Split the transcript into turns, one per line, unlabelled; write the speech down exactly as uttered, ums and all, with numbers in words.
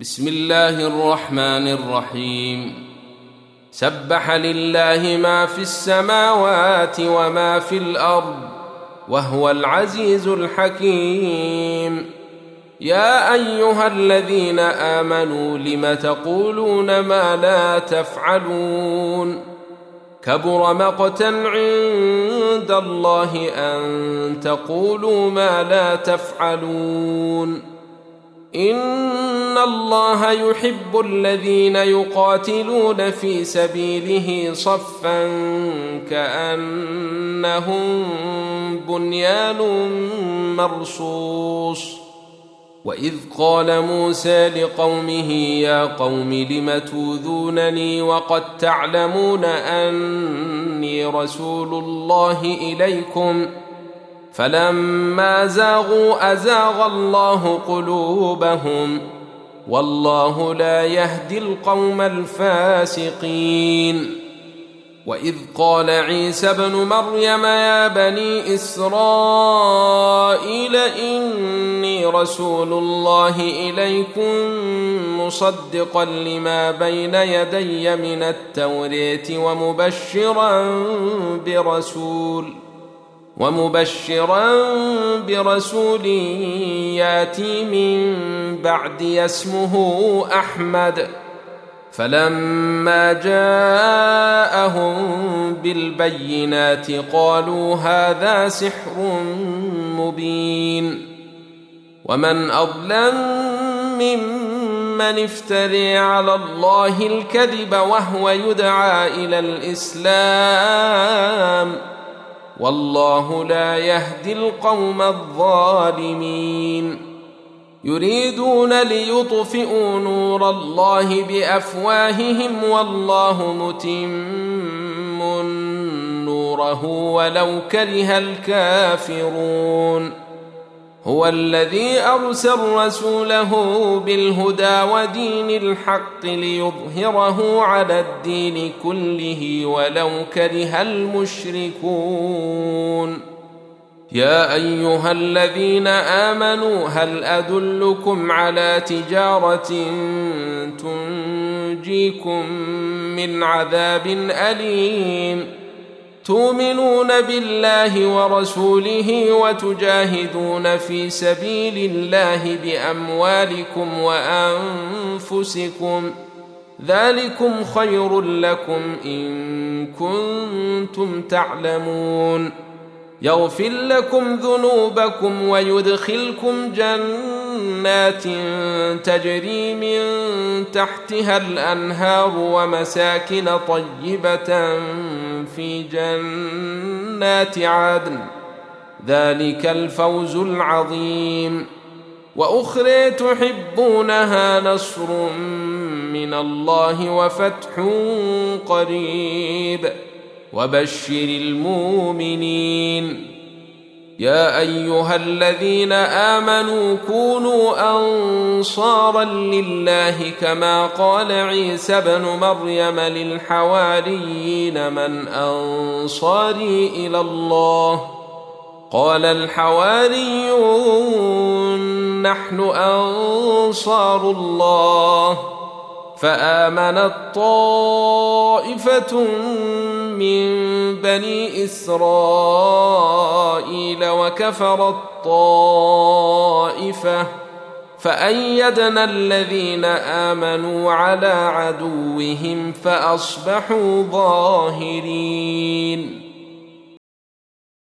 بسم الله الرحمن الرحيم. سبح لله ما في السماوات وما في الأرض وهو العزيز الحكيم. يا أيها الذين آمنوا لم تقولون ما لا تفعلون؟ كبر مقتا عند الله أن تقولوا ما لا تفعلون. إن الله يحب الذين يقاتلون في سبيله صفا كأنهم بنيان مرصوص. وإذ قال موسى لقومه يا قوم لم تؤذونني وقد تعلمون أني رسول الله إليكم فلما زاغوا أزاغ الله قلوبهم والله لا يهدي القوم الفاسقين. وإذ قال عيسى ابن مريم يا بني إسرائيل إني رسول الله إليكم مصدقا لما بين يدي من التوراة ومبشرا برسول ومبشرا برسول ياتي من بعدي اسمه أحمد. فلما جاءهم بالبينات قالوا هذا سحر مبين. ومن أظلم ممن افتري على الله الكذب وهو يدعى إلى الإسلام والله لا يهدي القوم الظالمين. يريدون ليطفئوا نور الله بأفواههم والله متم نوره ولو كره الكافرون. هو الذي أرسل رسوله بالهدى ودين الحق ليظهره على الدين كله ولو كره المشركون. يا أيها الذين آمنوا هل أدلكم على تجارة تنجيكم من عذاب أليم تؤمنون بالله ورسوله وتجاهدون في سبيل الله بأموالكم وأنفسكم ذلكم خير لكم إن كنتم تعلمون. يغفر لكم ذنوبكم ويدخلكم جنات تجري من تحتها الأنهار ومساكن طيبة في جنات عدن ذلك الفوز العظيم. وأخرى تحبونها نصر من الله وفتح قريب وبشر المؤمنين. يا أيها الذين آمنوا كونوا أنصارا لله كما قال عيسى ابن مريم للحواريين من أنصاري إلى الله قال الحواريون نحن أنصار الله. فآمنت طائفة من بني إسرائيل وكفرت طائفة فأيدنا الذين آمنوا على عدوهم فأصبحوا ظاهرين.